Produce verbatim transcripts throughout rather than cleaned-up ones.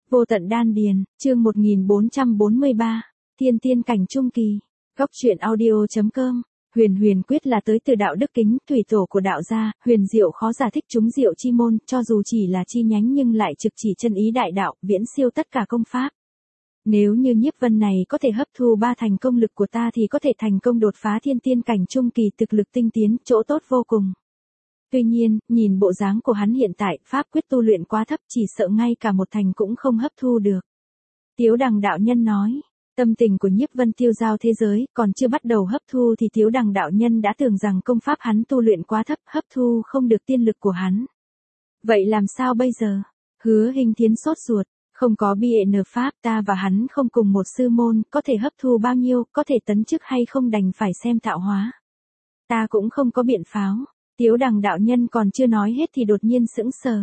Vô tận đan điền, chương một nghìn bốn trăm bốn mươi ba, Thiên tiên cảnh trung kỳ. Góc truyện audio.com. Huyền huyền quyết là tới từ đạo đức kính, thủy tổ của đạo gia, huyền diệu khó giải thích chúng diệu chi môn, cho dù chỉ là chi nhánh nhưng lại trực chỉ chân ý đại đạo, viễn siêu tất cả công pháp. Nếu như nhiếp vân này có thể hấp thu ba thành công lực của ta thì có thể thành công đột phá thiên tiên cảnh trung kỳ, thực lực tinh tiến, chỗ tốt vô cùng. Tuy nhiên, nhìn bộ dáng của hắn hiện tại, pháp quyết tu luyện quá thấp, chỉ sợ ngay cả một thành cũng không hấp thu được. Tiếu Đằng đạo nhân nói, tâm tình của nhiếp vân tiêu giao thế giới, còn chưa bắt đầu hấp thu thì Tiếu Đằng đạo nhân đã tưởng rằng công pháp hắn tu luyện quá thấp, hấp thu không được tiên lực của hắn. Vậy làm sao bây giờ? Hứa Hình Thiến sốt ruột, không có bi ệ nờ pháp, ta và hắn không cùng một sư môn, có thể hấp thu bao nhiêu, có thể tấn chức hay không đành phải xem tạo hóa. Ta cũng không có biện pháo. Tiếu Đằng đạo nhân còn chưa nói hết thì đột nhiên sững sờ.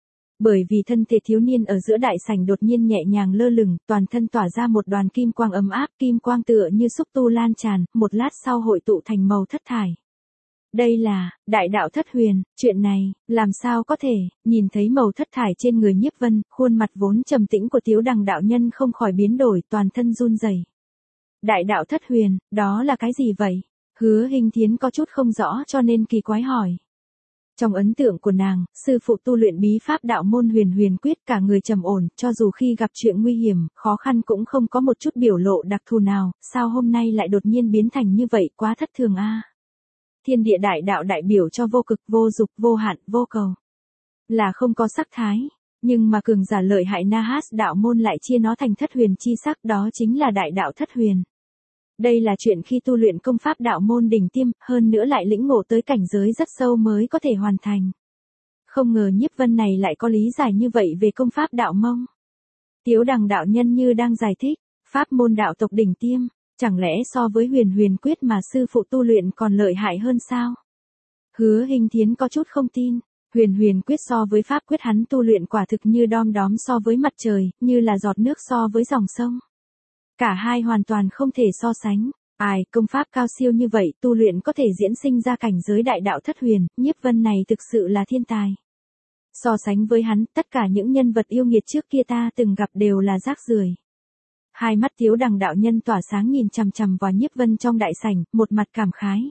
Bởi vì thân thể thiếu niên ở giữa đại sảnh đột nhiên nhẹ nhàng lơ lửng, toàn thân tỏa ra một đoàn kim quang ấm áp, kim quang tựa như xúc tu lan tràn, một lát sau hội tụ thành màu thất thải. Đây là, đại đạo thất huyền, chuyện này, làm sao có thể, nhìn thấy màu thất thải trên người nhiếp vân, khuôn mặt vốn trầm tĩnh của Tiếu Đằng đạo nhân không khỏi biến đổi, toàn thân run rẩy. Đại đạo thất huyền, đó là cái gì vậy? Hứa Hình Thiến có chút không rõ cho nên kỳ quái hỏi. Trong ấn tượng của nàng, sư phụ tu luyện bí pháp đạo môn huyền huyền quyết, cả người trầm ổn, cho dù khi gặp chuyện nguy hiểm, khó khăn cũng không có một chút biểu lộ đặc thù nào, sao hôm nay lại đột nhiên biến thành như vậy, quá thất thường a. Thiên địa đại đạo đại biểu cho vô cực, vô dục, vô hạn, vô cầu. Là không có sắc thái, nhưng mà cường giả lợi hại Nahas đạo môn lại chia nó thành thất huyền chi sắc, đó chính là đại đạo thất huyền. Đây là chuyện khi tu luyện công pháp đạo môn đỉnh tiêm, hơn nữa lại lĩnh ngộ tới cảnh giới rất sâu mới có thể hoàn thành. Không ngờ nhiếp vân này lại có lý giải như vậy về công pháp đạo mông. Tiếu Đằng đạo nhân như đang giải thích, pháp môn đạo tộc đỉnh tiêm, chẳng lẽ so với huyền huyền quyết mà sư phụ tu luyện còn lợi hại hơn sao? Hứa Hình Thiến có chút không tin, huyền huyền quyết so với pháp quyết hắn tu luyện quả thực như đom đóm so với mặt trời, như là giọt nước so với dòng sông. Cả hai hoàn toàn không thể so sánh. Ai, công pháp cao siêu như vậy, tu luyện có thể diễn sinh ra cảnh giới đại đạo thất huyền, nhiếp vân này thực sự là thiên tài. So sánh với hắn, tất cả những nhân vật yêu nghiệt trước kia ta từng gặp đều là rác rưởi. Hai mắt Tiếu Đằng đạo nhân tỏa sáng nhìn chằm chằm vào nhiếp vân trong đại sảnh, một mặt cảm khái.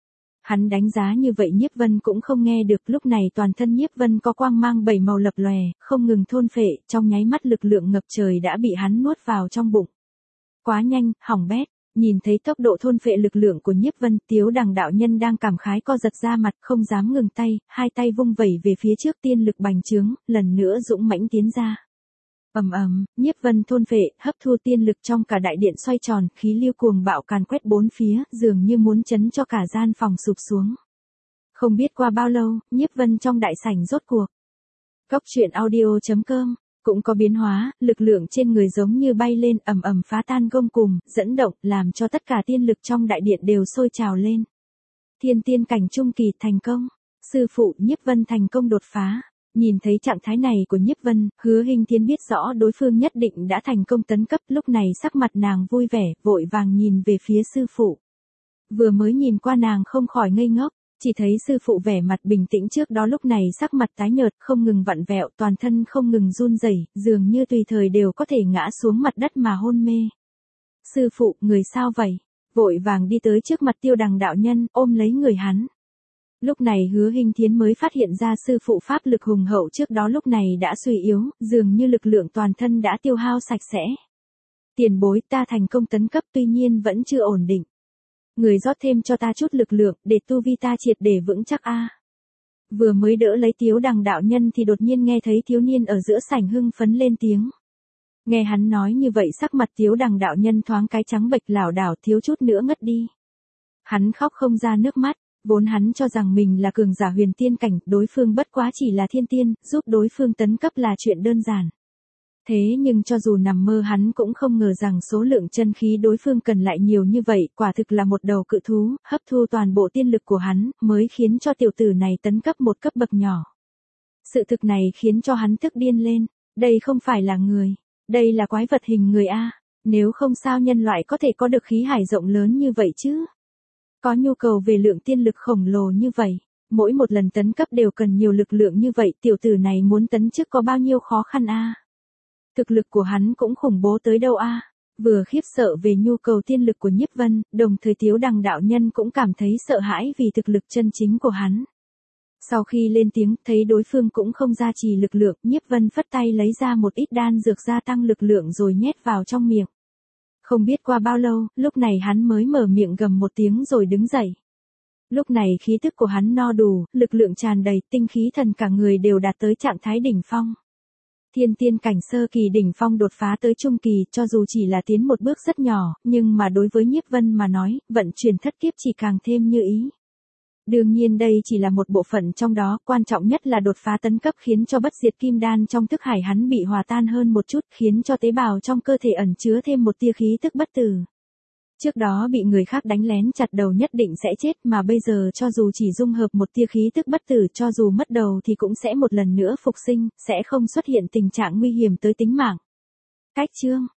Hắn đánh giá như vậy nhiếp vân cũng không nghe được, lúc này toàn thân nhiếp vân có quang mang bảy màu lập lòe, không ngừng thôn phệ, trong nháy mắt lực lượng ngập trời đã bị hắn nuốt vào trong bụng. Quá nhanh, hỏng bét, nhìn thấy tốc độ thôn phệ lực lượng của nhiếp vân, Tiếu Đằng đạo nhân đang cảm khái co giật ra mặt, không dám ngừng tay, hai tay vung vẩy về phía trước, tiên lực bành trướng, lần nữa dũng mãnh tiến ra. Ầm ầm, nhiếp vân thôn phệ, hấp thu tiên lực trong cả đại điện xoay tròn, khí lưu cuồng bạo càn quét bốn phía, dường như muốn chấn cho cả gian phòng sụp xuống. Không biết qua bao lâu, nhiếp vân trong đại sảnh rốt cuộc. Góc truyện audio.com. Cũng có biến hóa, lực lượng trên người giống như bay lên, ầm ầm phá tan gông cùm, dẫn động, làm cho tất cả tiên lực trong đại điện đều sôi trào lên. Thiên tiên cảnh trung kỳ thành công, sư phụ nhiếp vân thành công đột phá. Nhìn thấy trạng thái này của nhiếp vân, Hứa Hình Thiến biết rõ đối phương nhất định đã thành công tấn cấp, lúc này sắc mặt nàng vui vẻ, vội vàng nhìn về phía sư phụ. Vừa mới nhìn qua nàng không khỏi ngây ngốc. Chỉ thấy sư phụ vẻ mặt bình tĩnh trước đó lúc này sắc mặt tái nhợt, không ngừng vặn vẹo, toàn thân không ngừng run rẩy, dường như tùy thời đều có thể ngã xuống mặt đất mà hôn mê. Sư phụ, người sao vậy? Vội vàng đi tới trước mặt Tiêu Đằng đạo nhân, ôm lấy người hắn. Lúc này Hứa Hình Thiến mới phát hiện ra sư phụ pháp lực hùng hậu trước đó lúc này đã suy yếu, dường như lực lượng toàn thân đã tiêu hao sạch sẽ. Tiền bối, ta thành công tấn cấp tuy nhiên vẫn chưa ổn định. Người rót thêm cho ta chút lực lượng, để tu vi ta triệt để vững chắc a. Vừa mới đỡ lấy Tiếu Đằng đạo nhân thì đột nhiên nghe thấy thiếu niên ở giữa sảnh hưng phấn lên tiếng. Nghe hắn nói như vậy sắc mặt Tiếu Đằng đạo nhân thoáng cái trắng bệch lảo đảo, thiếu chút nữa ngất đi. Hắn khóc không ra nước mắt, vốn hắn cho rằng mình là cường giả huyền tiên cảnh, đối phương bất quá chỉ là thiên tiên, giúp đối phương tấn cấp là chuyện đơn giản. Thế nhưng cho dù nằm mơ hắn cũng không ngờ rằng số lượng chân khí đối phương cần lại nhiều như vậy, quả thực là một đầu cự thú, hấp thu toàn bộ tiên lực của hắn, mới khiến cho tiểu tử này tấn cấp một cấp bậc nhỏ. Sự thực này khiến cho hắn tức điên lên, đây không phải là người, đây là quái vật hình người a, nếu không sao nhân loại có thể có được khí hải rộng lớn như vậy chứ? Có nhu cầu về lượng tiên lực khổng lồ như vậy, mỗi một lần tấn cấp đều cần nhiều lực lượng như vậy, tiểu tử này muốn tấn chức có bao nhiêu khó khăn a. Thực lực của hắn cũng khủng bố tới đâu a. Vừa khiếp sợ về nhu cầu tiên lực của Nhiếp Vân, đồng thời Tiếu Đằng đạo nhân cũng cảm thấy sợ hãi vì thực lực chân chính của hắn. Sau khi lên tiếng, thấy đối phương cũng không gia trì lực lượng, Nhiếp Vân phất tay lấy ra một ít đan dược gia tăng lực lượng rồi nhét vào trong miệng. Không biết qua bao lâu, lúc này hắn mới mở miệng gầm một tiếng rồi đứng dậy. Lúc này khí tức của hắn no đủ, lực lượng tràn đầy, tinh khí thần cả người đều đạt tới trạng thái đỉnh phong. Thiên tiên cảnh sơ kỳ đỉnh phong đột phá tới trung kỳ, cho dù chỉ là tiến một bước rất nhỏ, nhưng mà đối với Nhiếp Vân mà nói, vận chuyển thất kiếp chỉ càng thêm như ý. Đương nhiên đây chỉ là một bộ phận trong đó, quan trọng nhất là đột phá tấn cấp khiến cho bất diệt kim đan trong thức hải hắn bị hòa tan hơn một chút, khiến cho tế bào trong cơ thể ẩn chứa thêm một tia khí tức bất tử. Trước đó bị người khác đánh lén chặt đầu nhất định sẽ chết, mà bây giờ cho dù chỉ dung hợp một tia khí tức bất tử, cho dù mất đầu thì cũng sẽ một lần nữa phục sinh, sẽ không xuất hiện tình trạng nguy hiểm tới tính mạng. Cách chương